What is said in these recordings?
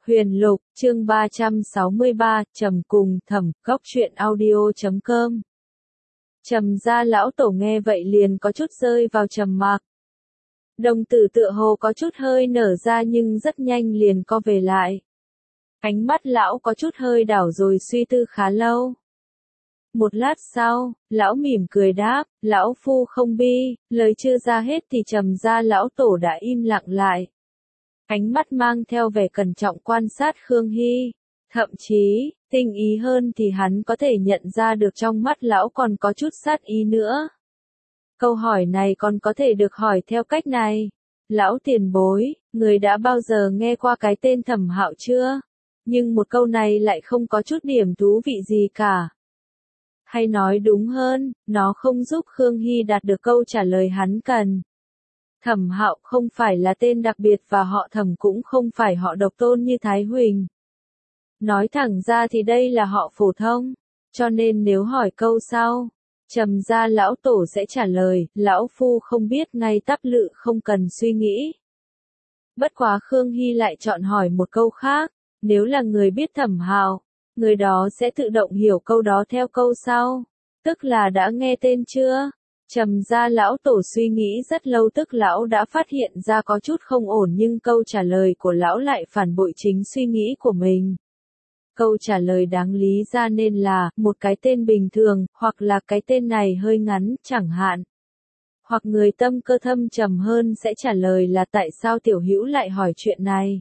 Huyền Lục, chương 363, Trầm cùng Thẩm, góc truyện audio.com. Trầm gia lão tổ nghe vậy liền có chút rơi vào trầm mặc. Đồng tử tựa hồ có chút hơi nở ra nhưng rất nhanh liền co về lại. Ánh mắt lão có chút hơi đảo rồi suy tư khá lâu. Một lát sau, lão mỉm cười đáp, lão phu không bi, lời chưa ra hết thì Trầm gia lão tổ đã im lặng lại. Ánh mắt mang theo vẻ cẩn trọng quan sát Khương Hy. Thậm chí, tinh ý hơn thì hắn có thể nhận ra được trong mắt lão còn có chút sát ý nữa. Câu hỏi này còn có thể được hỏi theo cách này. Lão tiền bối, người đã bao giờ nghe qua cái tên Thẩm Hạo chưa? Nhưng một câu này lại không có chút điểm thú vị gì cả. Hay nói đúng hơn, nó không giúp Khương Hy đạt được câu trả lời hắn cần. Thẩm Hạo không phải là tên đặc biệt và họ Thẩm cũng không phải họ độc tôn như Thái Huỳnh. Nói thẳng ra thì đây là họ phổ thông, cho nên nếu hỏi câu sau, Trầm gia lão tổ sẽ trả lời, lão phu không biết ngay tắp lự không cần suy nghĩ. Bất quá Khương Hy lại chọn hỏi một câu khác, nếu là người biết Thẩm Hạo, người đó sẽ tự động hiểu câu đó theo câu sau, tức là đã nghe tên chưa? Trầm gia lão tổ suy nghĩ rất lâu tức lão đã phát hiện ra có chút không ổn nhưng câu trả lời của lão lại phản bội chính suy nghĩ của mình. Câu trả lời đáng lý ra nên là, một cái tên bình thường, hoặc là cái tên này hơi ngắn, chẳng hạn. Hoặc người tâm cơ thâm trầm hơn sẽ trả lời là tại sao tiểu hữu lại hỏi chuyện này.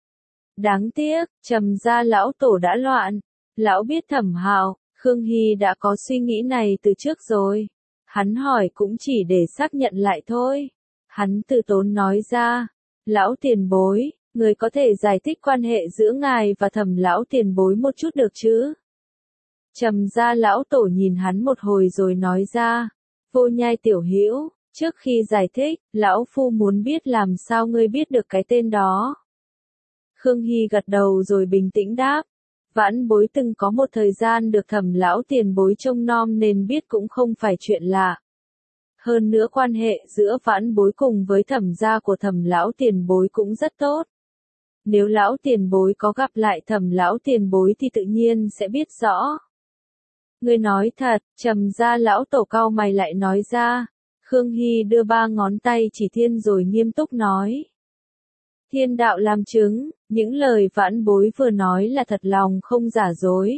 Đáng tiếc, Trầm gia lão tổ đã loạn. Lão biết Thẩm Hạo, Khương Hy đã có suy nghĩ này từ trước rồi. Hắn hỏi cũng chỉ để xác nhận lại thôi. Hắn từ tốn nói ra, lão tiền bối, người có thể giải thích quan hệ giữa ngài và Thẩm lão tiền bối một chút được chứ? Trầm gia lão tổ nhìn hắn một hồi rồi nói ra, Vô Nhai tiểu hữu, trước khi giải thích, lão phu muốn biết làm sao ngươi biết được cái tên đó. Khương Hy gật đầu rồi bình tĩnh đáp, vãn bối từng có một thời gian được Thẩm lão tiền bối trông nom nên biết cũng không phải chuyện lạ. Hơn nữa quan hệ giữa vãn bối cùng với Thẩm gia của Thẩm lão tiền bối cũng rất tốt. Nếu lão tiền bối có gặp lại Thẩm lão tiền bối thì tự nhiên sẽ biết rõ. Ngươi nói thật, Trầm gia lão tổ cau mày lại nói ra. Khương Hy đưa 3 ngón tay chỉ thiên rồi nghiêm túc nói. Thiên đạo làm chứng, những lời vãn bối vừa nói là thật lòng không giả dối.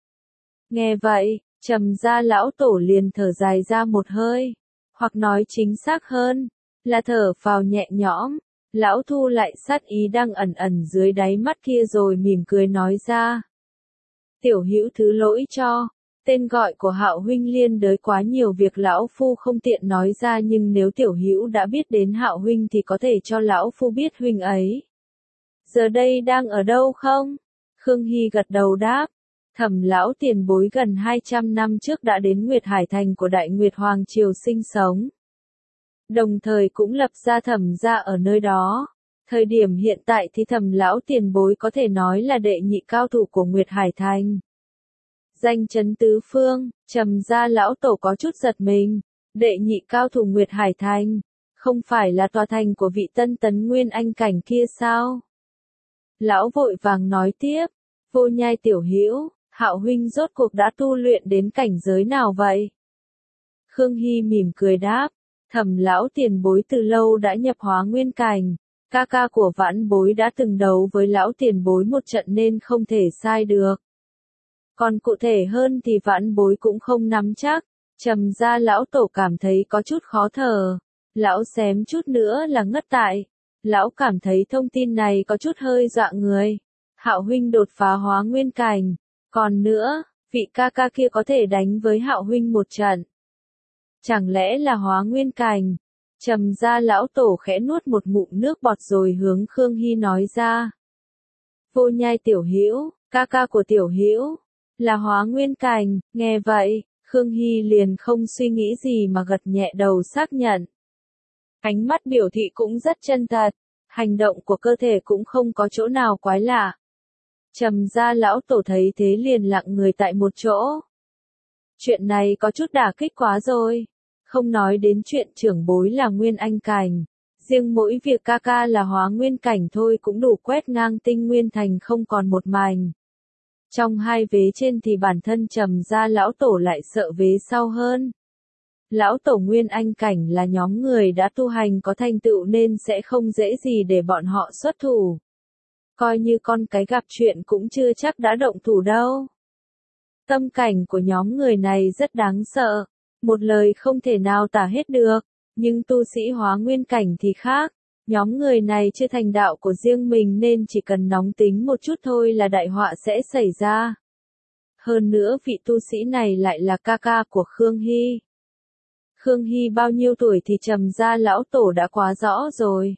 Nghe vậy, Trầm gia lão tổ liền thở dài ra một hơi, hoặc nói chính xác hơn, là thở phào nhẹ nhõm. Lão thu lại sát ý đang ẩn ẩn dưới đáy mắt kia rồi mỉm cười nói ra. Tiểu hữu thứ lỗi cho, tên gọi của Hạo huynh liên đới quá nhiều việc lão phu không tiện nói ra nhưng nếu tiểu hữu đã biết đến Hạo huynh thì có thể cho lão phu biết huynh ấy. Giờ đây đang ở đâu không? Khương Hy gật đầu đáp. Thẩm lão tiền bối gần 200 năm trước đã đến Nguyệt Hải Thành của Đại Nguyệt Hoàng Triều sinh sống. Đồng thời cũng lập ra Thẩm gia ở nơi đó. Thời điểm hiện tại thì Thẩm lão tiền bối có thể nói là đệ nhị cao thủ của Nguyệt Hải Thành. Danh chấn tứ phương, Trầm gia lão tổ có chút giật mình. Đệ nhị cao thủ Nguyệt Hải Thành, không phải là tòa thành của vị tân tấn nguyên anh cảnh kia sao? Lão vội vàng nói tiếp, Vô Nhai tiểu hữu, Hạo huynh rốt cuộc đã tu luyện đến cảnh giới nào vậy? Khương Hy mỉm cười đáp, Thẩm lão tiền bối từ lâu đã nhập hóa nguyên cảnh, ca ca của vãn bối đã từng đấu với lão tiền bối một trận nên không thể sai được. Còn cụ thể hơn thì vãn bối cũng không nắm chắc. Trầm gia lão tổ cảm thấy có chút khó thở, lão xém chút nữa là ngất tại. Lão cảm thấy thông tin này có chút hơi dọa người. Hạo huynh đột phá hóa nguyên cảnh, còn nữa, vị ca ca kia có thể đánh với Hạo huynh một trận. Chẳng lẽ là hóa nguyên cảnh? Trầm gia lão tổ khẽ nuốt một ngụm nước bọt rồi hướng Khương Hy nói ra. Vô Nhai tiểu hữu, ca ca của tiểu hữu là hóa nguyên cảnh. Nghe vậy, Khương Hy liền không suy nghĩ gì mà gật nhẹ đầu xác nhận. Ánh mắt biểu thị cũng rất chân thật, hành động của cơ thể cũng không có chỗ nào quái lạ. Trầm gia lão tổ thấy thế liền lặng người tại một chỗ. Chuyện này có chút đả kích quá rồi. Không nói đến chuyện trưởng bối là nguyên anh cảnh, Riêng mỗi việc ca ca là hóa nguyên cảnh thôi cũng đủ quét ngang tinh nguyên thành không còn một mảnh. Trong hai vế trên thì bản thân Trầm gia lão tổ lại sợ vế sau hơn. Lão tổ nguyên anh cảnh là nhóm người đã tu hành có thành tựu nên sẽ không dễ gì để bọn họ xuất thủ. Coi như con cái gặp chuyện cũng chưa chắc đã động thủ đâu. Tâm cảnh của nhóm người này rất đáng sợ, một lời không thể nào tả hết được, nhưng tu sĩ hóa nguyên cảnh thì khác. Nhóm người này chưa thành đạo của riêng mình nên chỉ cần nóng tính một chút thôi là đại họa sẽ xảy ra. Hơn nữa vị tu sĩ này lại là ca ca của Khương Hy. Khương Hy bao nhiêu tuổi thì Trầm gia lão tổ đã quá rõ rồi.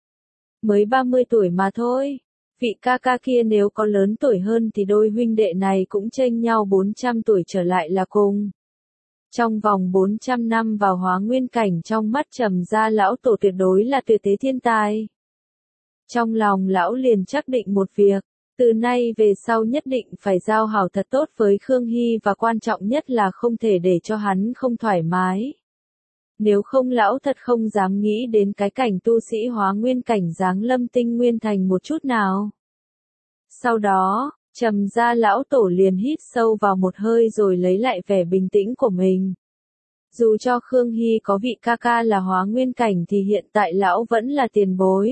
Mới 30 tuổi mà thôi. Vị ca ca kia nếu có lớn tuổi hơn thì đôi huynh đệ này cũng chênh nhau 400 tuổi trở lại là cùng. Trong vòng 400 năm vào hóa nguyên cảnh trong mắt Trầm gia lão tổ tuyệt đối là tuyệt thế thiên tài. Trong lòng lão liền xác định một việc, từ nay về sau nhất định phải giao hảo thật tốt với Khương Hy và quan trọng nhất là không thể để cho hắn không thoải mái. Nếu không lão thật không dám nghĩ đến cái cảnh tu sĩ hóa nguyên cảnh giáng lâm tinh nguyên thành một chút nào. Sau đó, Trầm gia lão tổ liền hít sâu vào một hơi rồi lấy lại vẻ bình tĩnh của mình. Dù cho Khương Hy có vị ca ca là hóa nguyên cảnh thì hiện tại lão vẫn là tiền bối.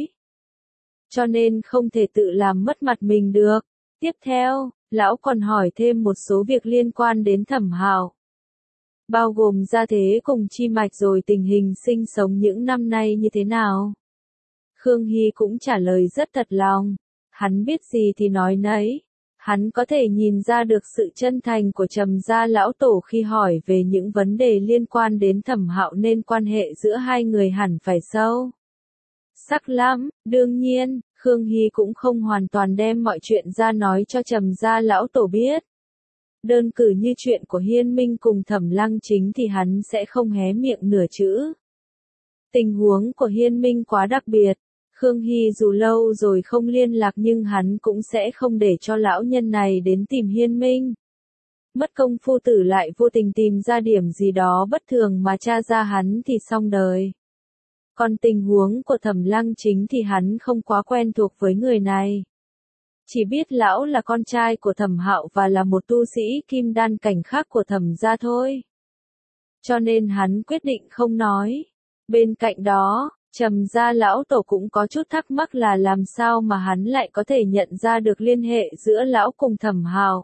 Cho nên không thể tự làm mất mặt mình được. Tiếp theo, lão còn hỏi thêm một số việc liên quan đến Thẩm Hạo. Bao gồm gia thế cùng chi mạch rồi tình hình sinh sống những năm nay như thế nào. Khương Hy cũng trả lời rất thật lòng. Hắn biết gì thì nói nấy. Hắn có thể nhìn ra được sự chân thành của Trầm gia lão tổ khi hỏi về những vấn đề liên quan đến Thẩm Hạo nên quan hệ giữa hai người hẳn phải sâu sắc lắm. Đương nhiên, Khương Hy cũng không hoàn toàn đem mọi chuyện ra nói cho Trầm gia lão tổ biết. Đơn cử như chuyện của Hiên Minh cùng Thẩm Lăng Chính thì hắn sẽ không hé miệng nửa chữ. Tình huống của Hiên Minh quá đặc biệt. Khương Hy dù lâu rồi không liên lạc nhưng hắn cũng sẽ không để cho lão nhân này đến tìm Hiên Minh. Mất công phu tử lại vô tình tìm ra điểm gì đó bất thường mà tra ra hắn thì xong đời. Còn tình huống của Thẩm Lăng Chính thì hắn không quá quen thuộc với người này. Chỉ biết lão là con trai của Thẩm Hạo và là một tu sĩ kim đan cảnh khác của Thẩm gia thôi. Cho nên hắn quyết định không nói. Bên cạnh đó, Trầm gia lão tổ cũng có chút thắc mắc là làm sao mà hắn lại có thể nhận ra được liên hệ giữa lão cùng Thẩm Hạo.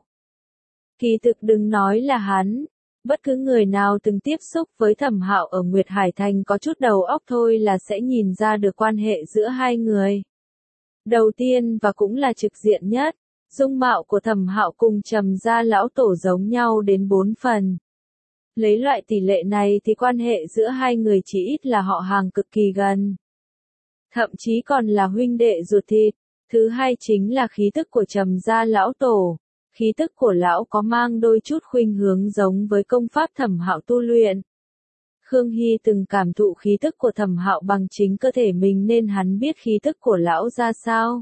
Kỳ thực đừng nói là hắn, bất cứ người nào từng tiếp xúc với Thẩm Hạo ở Nguyệt Hải Thành có chút đầu óc thôi là sẽ nhìn ra được quan hệ giữa hai người. Đầu tiên và cũng là trực diện nhất, dung mạo của Thẩm Hạo cùng Trầm gia lão tổ giống nhau đến 4 phần. Lấy loại tỷ lệ này thì quan hệ giữa hai người chỉ ít là họ hàng cực kỳ gần. Thậm chí còn là huynh đệ ruột thịt. Thứ hai chính là khí tức của Trầm gia lão tổ. Khí tức của lão có mang đôi chút khuynh hướng giống với công pháp Thẩm Hạo tu luyện. Khương Hy từng cảm thụ khí tức của Thẩm Hạo bằng chính cơ thể mình nên hắn biết khí tức của lão ra sao.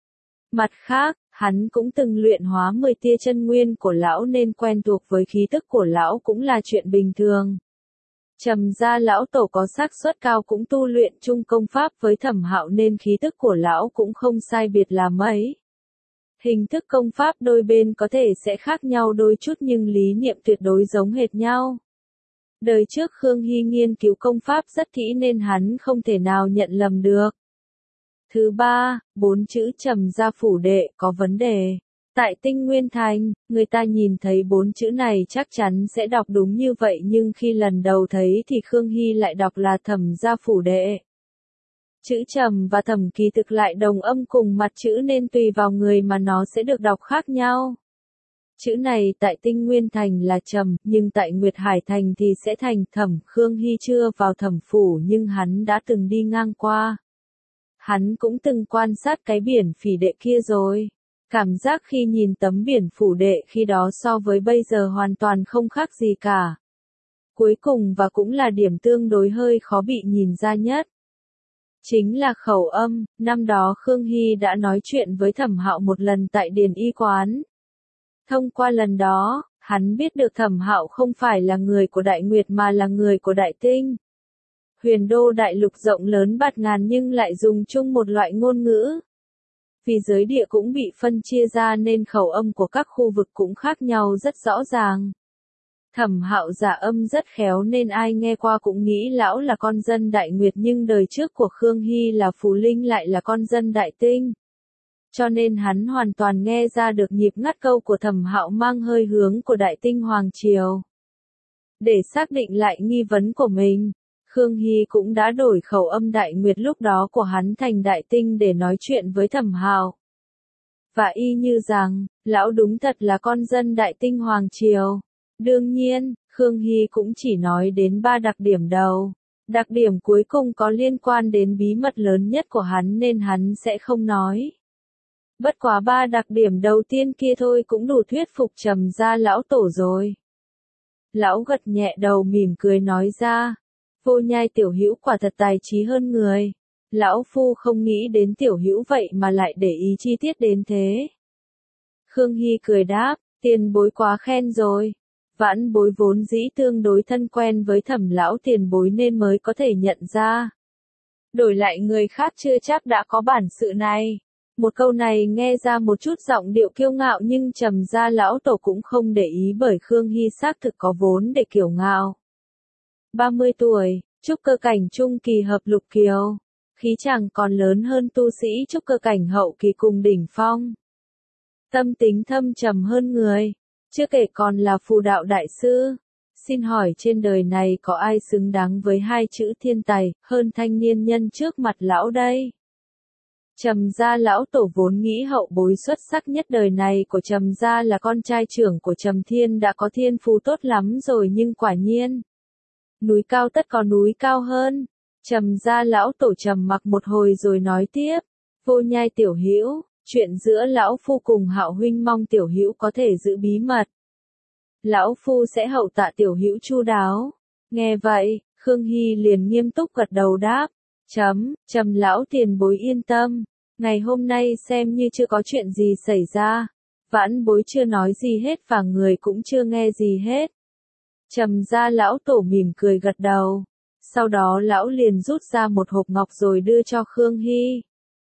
Mặt khác, hắn cũng từng luyện hóa 10 tia chân nguyên của lão nên quen thuộc với khí tức của lão cũng là chuyện bình thường. Trầm gia lão tổ có xác suất cao cũng tu luyện chung công pháp với Thẩm Hạo nên khí tức của lão cũng không sai biệt là mấy. Hình thức công pháp đôi bên có thể sẽ khác nhau đôi chút nhưng lý niệm tuyệt đối giống hệt nhau. Đời trước Khương Hy nghiên cứu công pháp rất kỹ nên hắn không thể nào nhận lầm được. Thứ ba, 4 chữ Trầm gia phủ đệ có vấn đề. Tại Tinh Nguyên Thành, người ta nhìn thấy 4 chữ này chắc chắn sẽ đọc đúng như vậy nhưng khi lần đầu thấy thì Khương Hy lại đọc là Thẩm gia phủ đệ. Chữ Trầm và Thẩm kỳ thực lại đồng âm cùng mặt chữ nên tùy vào người mà nó sẽ được đọc khác nhau. Chữ này tại Tinh Nguyên Thành là Trầm, nhưng tại Nguyệt Hải Thành thì sẽ thành Thẩm. Khương Hy chưa vào Thẩm phủ nhưng hắn đã từng đi ngang qua. Hắn cũng từng quan sát cái biển phỉ đệ kia rồi. Cảm giác khi nhìn tấm biển phủ đệ khi đó so với bây giờ hoàn toàn không khác gì cả. Cuối cùng và cũng là điểm tương đối hơi khó bị nhìn ra nhất. Chính là khẩu âm, năm đó Khương Hy đã nói chuyện với Thẩm Hạo một lần tại Điền Y Quán. Thông qua lần đó, hắn biết được Thẩm Hạo không phải là người của Đại Nguyệt mà là người của Đại Tinh. Huyền đô đại lục rộng lớn bạt ngàn nhưng lại dùng chung một loại ngôn ngữ. Vì giới địa cũng bị phân chia ra nên khẩu âm của các khu vực cũng khác nhau rất rõ ràng. Thẩm Hạo giả âm rất khéo nên ai nghe qua cũng nghĩ lão là con dân Đại Nguyệt, nhưng đời trước của Khương Hy là phù linh lại là con dân Đại Tinh. Cho nên hắn hoàn toàn nghe ra được nhịp ngắt câu của Thẩm Hạo mang hơi hướng của Đại Tinh Hoàng Triều. Để xác định lại nghi vấn của mình, Khương Hy cũng đã đổi khẩu âm Đại Nguyệt lúc đó của hắn thành Đại Tinh để nói chuyện với Thẩm Hạo. Và y như rằng, lão đúng thật là con dân Đại Tinh Hoàng Triều. Đương nhiên, Khương Hy cũng chỉ nói đến 3 đặc điểm đầu. Đặc điểm cuối cùng có liên quan đến bí mật lớn nhất của hắn nên hắn sẽ không nói. Bất quá 3 đặc điểm đầu tiên kia thôi cũng đủ thuyết phục Trầm gia lão tổ rồi. Lão gật nhẹ đầu mỉm cười nói ra. Vô Nhai tiểu hữu quả thật tài trí hơn người. Lão phu không nghĩ đến tiểu hữu vậy mà lại để ý chi tiết đến thế. Khương Hy cười đáp, tiền bối quá khen rồi. Vãn bối vốn dĩ tương đối thân quen với Thẩm lão tiền bối nên mới có thể nhận ra. Đổi lại người khác chưa chắc đã có bản sự này. Một câu này nghe ra một chút giọng điệu kiêu ngạo nhưng Trầm gia lão tổ cũng không để ý bởi Khương Hy xác thực có vốn để kiêu ngạo. 30 tuổi, trúc cơ cảnh trung kỳ hợp lục kiều. Khí chàng còn lớn hơn tu sĩ trúc cơ cảnh hậu kỳ cùng đỉnh phong. Tâm tính thâm trầm hơn người. Chưa kể còn là phù đạo đại sư. Xin hỏi trên đời này có ai xứng đáng với 2 chữ thiên tài hơn thanh niên nhân trước mặt lão đây? Trầm gia lão tổ vốn nghĩ hậu bối xuất sắc nhất đời này của Trầm gia là con trai trưởng của Trầm Thiên đã có thiên phú tốt lắm rồi, nhưng quả nhiên núi cao tất có núi cao hơn. Trầm gia lão tổ trầm mặc một hồi rồi nói tiếp, Vô Nhai tiểu hữu, chuyện giữa lão phu cùng Hạo huynh mong tiểu hữu có thể giữ bí mật. Lão phu sẽ hậu tạ tiểu hữu chu đáo. Nghe vậy, Khương Hy liền nghiêm túc gật đầu đáp, Trầm lão tiền bối yên tâm, ngày hôm nay xem như chưa có chuyện gì xảy ra. Vãn bối chưa nói gì hết và người cũng chưa nghe gì hết. Trầm gia lão tổ mỉm cười gật đầu. Sau đó lão liền rút ra một hộp ngọc rồi đưa cho Khương Hy.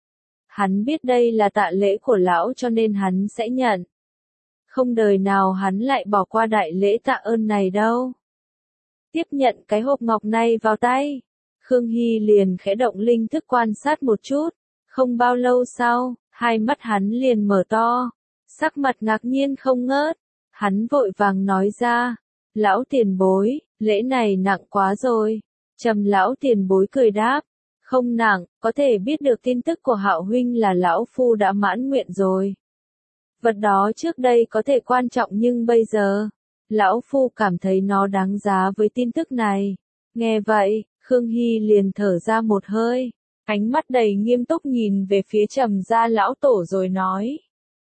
Hắn biết đây là tạ lễ của lão cho nên hắn sẽ nhận. Không đời nào hắn lại bỏ qua đại lễ tạ ơn này đâu. Tiếp nhận cái hộp ngọc này vào tay, Khương Hy liền khẽ động linh thức quan sát một chút. Không bao lâu sau, hai mắt hắn liền mở to, sắc mặt ngạc nhiên không ngớt. Hắn vội vàng nói ra, lão tiền bối, lễ này nặng quá rồi. Trầm lão tiền bối cười đáp, không nặng, có thể biết được tin tức của Hạo huynh là lão phu đã mãn nguyện rồi. Vật đó trước đây có thể quan trọng nhưng bây giờ, lão phu cảm thấy nó đáng giá với tin tức này. Nghe vậy, Khương Hy liền thở ra một hơi, ánh mắt đầy nghiêm túc nhìn về phía Trầm gia lão tổ rồi nói.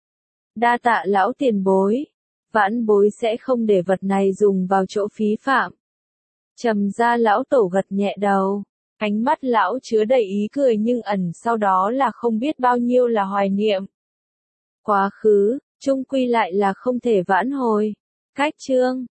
Đa tạ lão tiền bối, vãn bối sẽ không để vật này dùng vào chỗ phí phạm. Trầm gia lão tổ gật nhẹ đầu, ánh mắt lão chứa đầy ý cười nhưng ẩn sau đó là không biết bao nhiêu là hoài niệm. Quá khứ, chung quy lại là không thể vãn hồi. Cách chương